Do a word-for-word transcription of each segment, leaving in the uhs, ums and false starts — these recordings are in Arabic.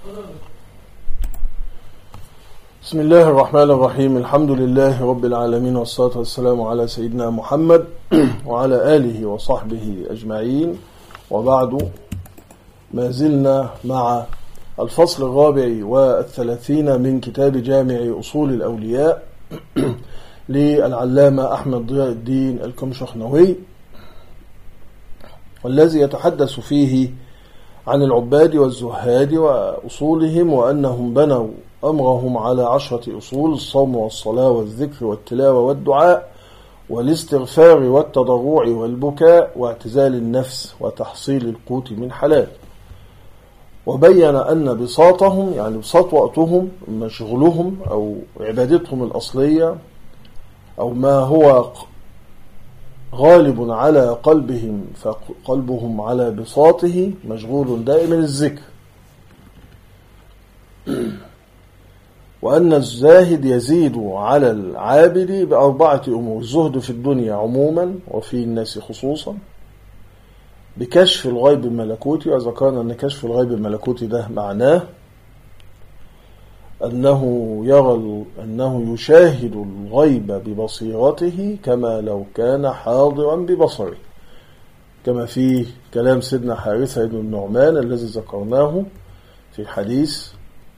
بسم الله الرحمن الرحيم. الحمد لله رب العالمين، والصلاة والسلام على سيدنا محمد وعلى آله وصحبه أجمعين، وبعد. ما زلنا مع الفصل الرابع والثلاثين من كتاب جامع أصول الأولياء للعلامة أحمد ضياء الدين الكمشخنوي، والذي يتحدث فيه عن العباد والزهاد وأصولهم، وأنهم بنوا أمرهم على عشرة أصول: الصوم والصلاة والذكر والتلاوة والدعاء والاستغفار والتضرع والبكاء واعتزال النفس وتحصيل القوت من حلال. وبين أن بساطهم، يعني بساط وقتهم، مشغلهم أو عبادتهم الأصلية، أو ما هو غالب على قلبهم فقلبهم على بساطه مشغول دائما الذكر. وأن الزاهد يزيد على العابد بأربعة أمور: الزهد في الدنيا عموما وفي الناس خصوصا، بكشف الغيب الملكوتي. وذكرنا أن كشف الغيب الملكوتي ده معناه أنه يرى أنه يشاهد الغيب ببصيرته كما لو كان حاضرا ببصره، كما في كلام سيدنا حارثة بن النعمان الذي ذكرناه في الحديث: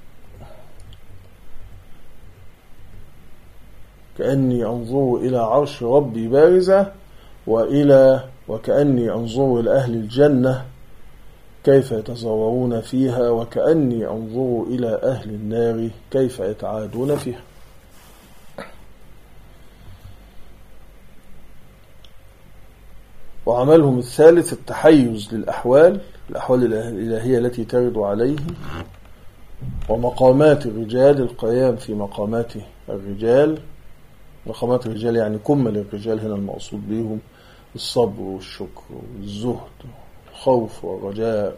كأني أنظر إلى عرش ربي بارزة، وإلى وكأني أنظر إلى أهل الجنة كيف يتزورون فيها، وكأني أنظر إلى أهل النار كيف يتعادون فيها. وعملهم الثالث التحيز للأحوال الأحوال الإلهية التي ترد عليه، ومقامات الرجال، القيام في مقامات الرجال. مقامات الرجال يعني كمل الرجال هنا المقصود بهم الصبر والشكر والزهد والخوف والرجاء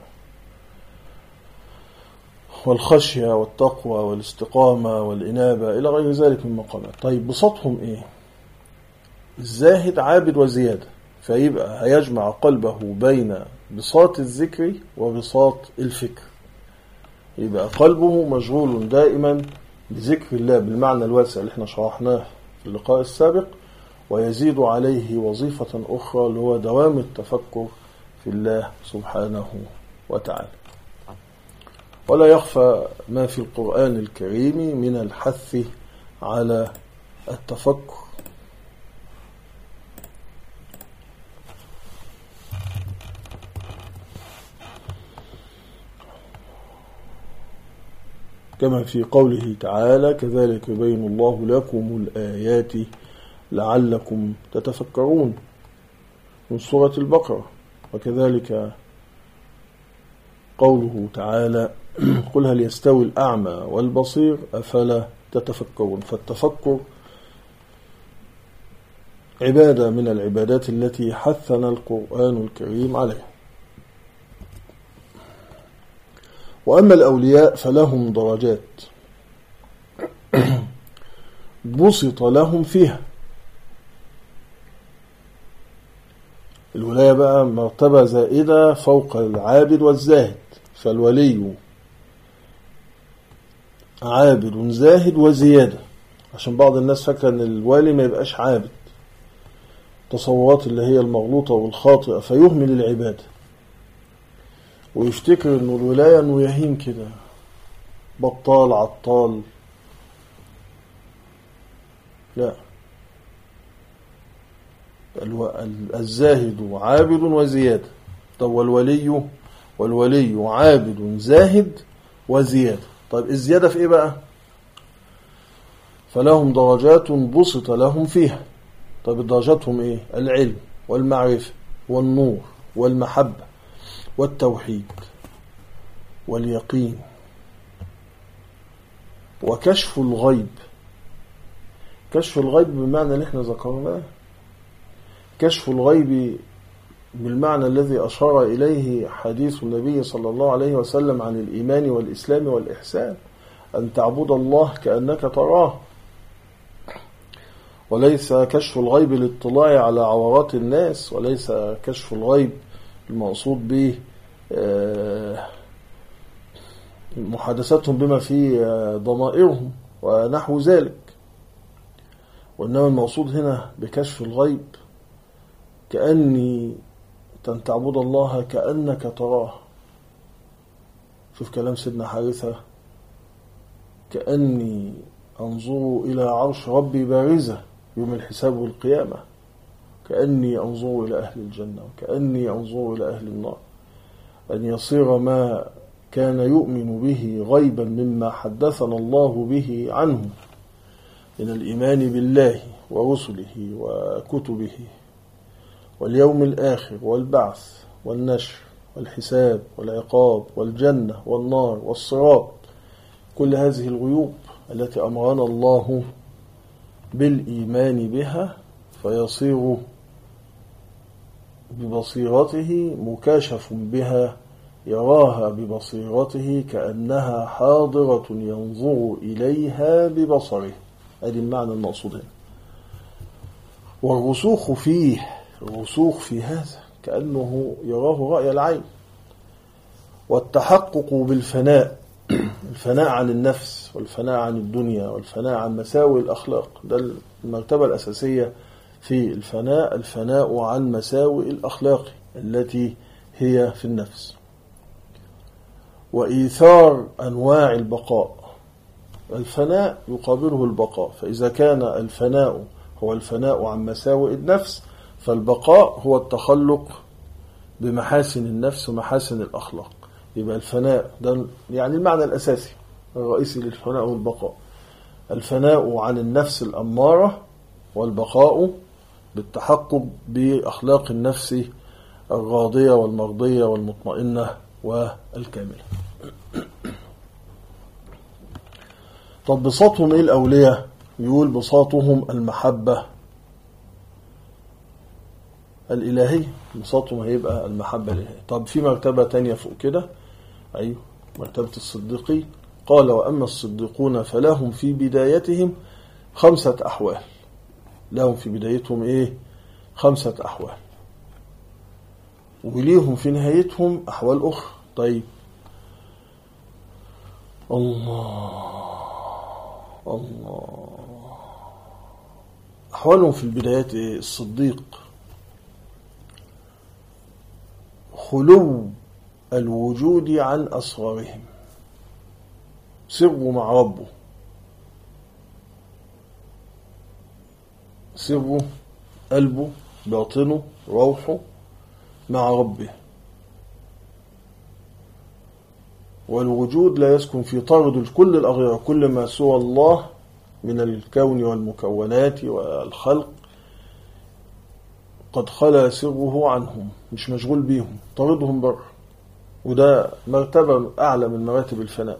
والخشية والتقوى والاستقامة والإنابة إلى غير ذلك من مقامات. طيب بساطهم إيه؟ الزاهد عابد وزيادة، فيبقى هيجمع قلبه بين بساط الذكر وبساط الفكر، يبقى قلبه مشغول دائما بذكر الله بالمعنى الواسع اللي احنا شرحناه في اللقاء السابق، ويزيد عليه وظيفة أخرى اللي هو دوام التفكر في الله سبحانه وتعالى. ولا يخفى ما في القرآن الكريم من الحث على التفكر. كما في قوله تعالى: كذلك يبين الله لكم الآيات لعلكم تتفكرون، من سورة البقرة. وكذلك قوله تعالى: قل هل يستوي الأعمى والبصير أفلا تتفكرون. فالتفكر عبادة من العبادات التي حثنا القرآن الكريم عليها. وأما الأولياء فلهم درجات بسط لهم فيها. الولاية بقى مرتبة زائدة فوق العابد والزاهد، فالولي عابد زاهد وزيادة، عشان بعض الناس فاكرة أن الوالي ما يبقاش عابد، تصورات اللي هي المغلوطة والخاطئة، فيهمل العبادة ويفتكر أنه الولاية أنه يهين كده بطال عطال. لا، الزاهد عابد وزيادة. طب والولي والولي عابد زاهد وزيادة. طيب الزيادة في إيه بقى؟ فلهم درجات بسط لهم فيها. طيب الدرجاتهم إيه؟ العلم والمعرفة والنور والمحبة والتوحيد واليقين وكشف الغيب. كشف الغيب بالمعنى اللي احنا ذكرناه، كشف الغيب بالمعنى الذي أشار إليه حديث النبي صلى الله عليه وسلم عن الإيمان والإسلام والإحسان: أن تعبد الله كأنك تراه. وليس كشف الغيب للاطلاع على عورات الناس، وليس كشف الغيب المقصود به محادثتهم بما في ضمائرهم ونحو ذلك. وإنما المقصود هنا بكشف الغيب كأني أن تعبد الله كأنك تراه. شوف كلام سيدنا حارثة: كأني أنظر إلى عرش ربي بارزة يوم الحساب والقيامة، كأني أنظر إلى أهل الجنة وكأني أنظر إلى أهل النار. أن يصير ما كان يؤمن به غيبا مما حدثنا الله به عنه من الإيمان بالله ورسله وكتبه واليوم الآخر والبعث والنشر والحساب والعقاب والجنة والنار والصراط، كل هذه الغيوب التي أمرنا الله بالإيمان بها، فيصير ببصيرته مكاشف بها، يراها ببصيرته كأنها حاضرة ينظر إليها ببصره. هذا المعنى المقصود هنا. والرسوخ فيه، الرسوخ في هذا كأنه يراه رأي العين. والتحقق بالفناء، الفناء عن النفس والفناء عن الدنيا والفناء عن مساوئ الأخلاق، ده المرتبة الأساسية في الفناء، الفناء عن مساوئ الأخلاق التي هي في النفس. وإيثار أنواع البقاء، الفناء يقابله البقاء، فإذا كان الفناء هو الفناء عن مساوئ النفس، فالبقاء هو التخلق بمحاسن النفس ومحاسن الأخلاق. يبقى الفناء ده يعني المعنى الأساسي الرئيسي للفناء والبقاء: الفناء عن النفس الأمارة، والبقاء بالتحقق بأخلاق النفس الراضية والمرضية والمطمئنة والكاملة. طب بساطهم إيه الأولياء؟ يقول بساطهم المحبة الإلهية، بساطهم هيبقى المحبة الإلهية. طب في مرتبة تانية فوق كده، أيوه مرتبة الصديقين. قال: وأما الصديقون فلهم في بدايتهم خمسة أحوال. لهم في بدايتهم إيه؟ خمسة أحوال، وليهم في نهايتهم أحوال أخرى. طيب الله الله، أحوالهم في البدايات إيه؟ الصديق خلو الوجود عن أسرارهم، سره مع ربه، سره قلبه باطنه روحه مع ربه. والوجود لا يسكن في طرد كل الأغيار، كل ما سوى الله من الكون والمكونات والخلق قد خلى سره عنهم، مش مشغول بيهم، طردهم بره. وده مرتبة أعلى من مراتب الفناء.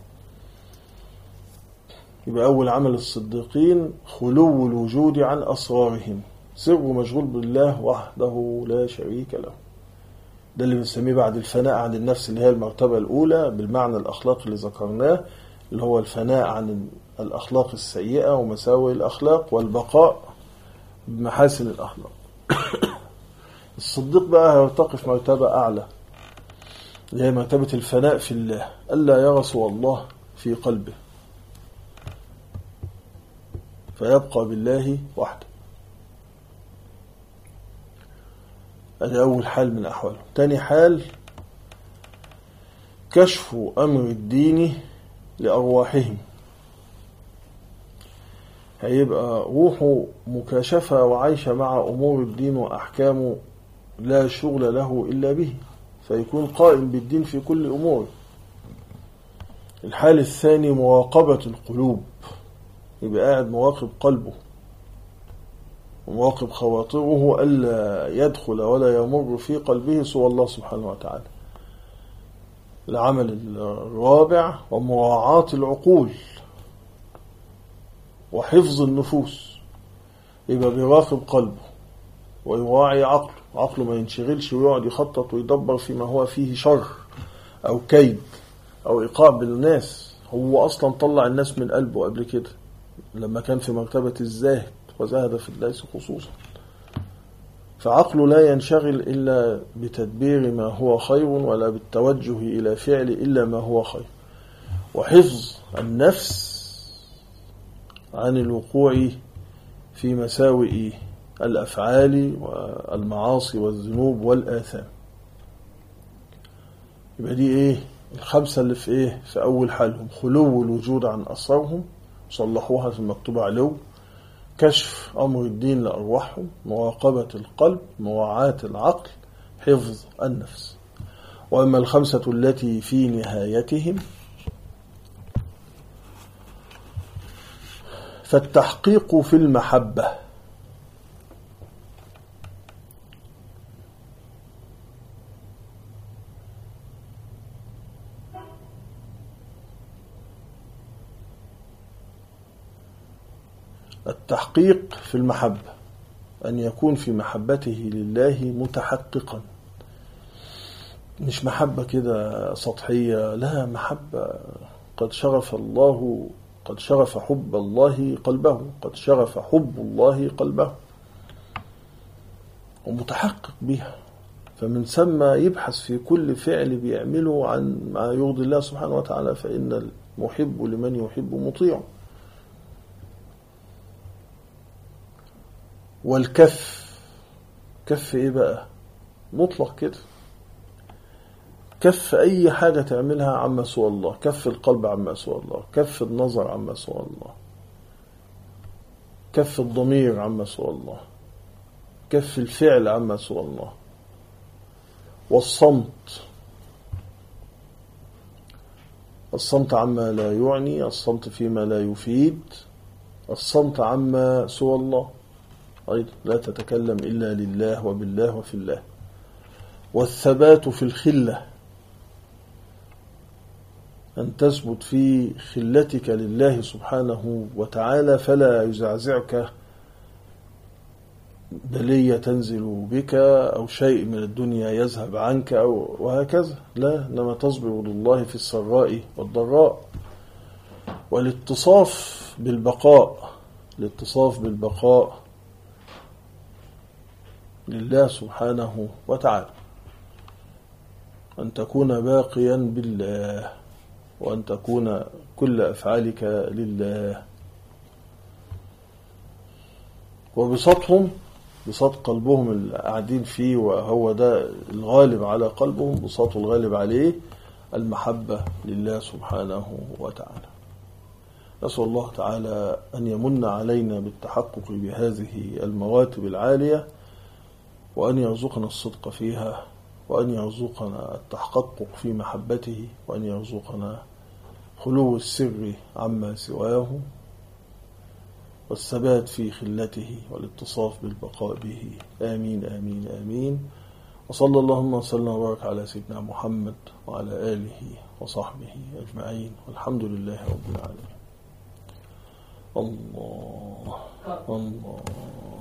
يبقى أول عمل الصديقين خلو الوجود عن أسرارهم، سره مشغول بالله وحده لا شريك له. ده اللي بنسميه بعد الفناء عن النفس، اللي هي المرتبة الأولى بالمعنى الأخلاقي اللي ذكرناه، اللي هو الفناء عن الأخلاق السيئة ومساوئ الأخلاق، والبقاء بمحاسن الأخلاق. الصديق بقى هيرتقي في مرتبة أعلى، اللي هي مرتبة الفناء في الله، ألا يرى سوى الله في قلبه، فيبقى بالله وحده. هذا أول حال من أحواله. تاني حال كشف أمر الدين لأرواحهم، هيبقى روحه مكاشفة وعايشة مع أمور الدين وأحكامه، لا شغل له إلا به، فيكون قائم بالدين في كل أمور. الحال الثاني مراقبة القلوب، يبقى قاعد مراقب قلبه ومراقب خواطره، ألا يدخل ولا يمر في قلبه سوى الله سبحانه وتعالى. العمل الرابع ومراعاة العقول وحفظ النفوس، يبقى بيراقب قلبه ويراعي عقله، عقله ما ينشغلش ويقعد يخطط ويدبر فيما هو فيه شر أو كيد أو إيقاع بالناس. هو أصلا طلع الناس من قلبه قبل كده لما كان في مرتبة الزاهد، وزاهد في الله خصوصا، فعقله لا ينشغل إلا بتدبير ما هو خير، ولا بالتوجه إلى فعل إلا ما هو خير. وحفظ النفس عن الوقوع في مساوئ الأفعال والمعاصي والذنوب والآثام. يبقى دي إيه الخمسة اللي في إيه في أول حالهم: خلو الوجود عن أثرهم، صلحوها في المكتوب علو، كشف أمر الدين لأرواحهم، مراقبة القلب، مراعاة العقل، حفظ النفس. وأما الخمسة التي في نهايتهم فالتحقيق في المحبة، التحقيق في المحبة أن يكون في محبته لله متحققا، مش محبة كده سطحية، لا، محبة قد شغف الله قد شغف حب الله قلبه قد شغف حب الله قلبه ومتحقق بها، فمن ثم يبحث في كل فعل بيعمله عن ما يرضي الله سبحانه وتعالى، فإن المحب لمن يحب مطيع. والكف، كف ايه بقى؟ مطلق كده، كف أي حاجة تعملها عما سوى الله، كف القلب عما سوى الله، كف النظر عما سوى الله، كف الضمير عما سوى الله، كف الفعل عما سوى الله. والصمت، الصمت عما لا يعني، الصمت فيما لا يفيد، الصمت عما سوى الله أيضا، لا تتكلم إلا لله وبالله وفي الله. والثبات في الخلة، أن تثبت في خلتك لله سبحانه وتعالى، فلا يزعزعك بلية تنزل بك أو شيء من الدنيا يذهب عنك أو وهكذا، لا، إنما تصبر لله في السراء والضراء. والاتصاف بالبقاء، الاتصاف بالبقاء لله سبحانه وتعالى، أن تكون باقيا بالله، وأن تكون كل أفعالك لله. وبسطهم، بسط قلبهم اللي قاعدين فيه، وهو ده الغالب على قلبهم، بسطه الغالب عليه المحبة لله سبحانه وتعالى. نسأل الله تعالى أن يمن علينا بالتحقق بهذه المراتب العالية، وأن يرزقنا الصدق فيها، وأن يرزقنا التحقق في محبته، وأن يرزقنا خلو السر عما سواه، والثبات في خلته، والاتصاف بالبقاء به. آمين آمين آمين. وصلى اللهم وسلم وبارك على سيدنا محمد وعلى آله وصحبه أجمعين، والحمد لله رب العالمين. الله الله.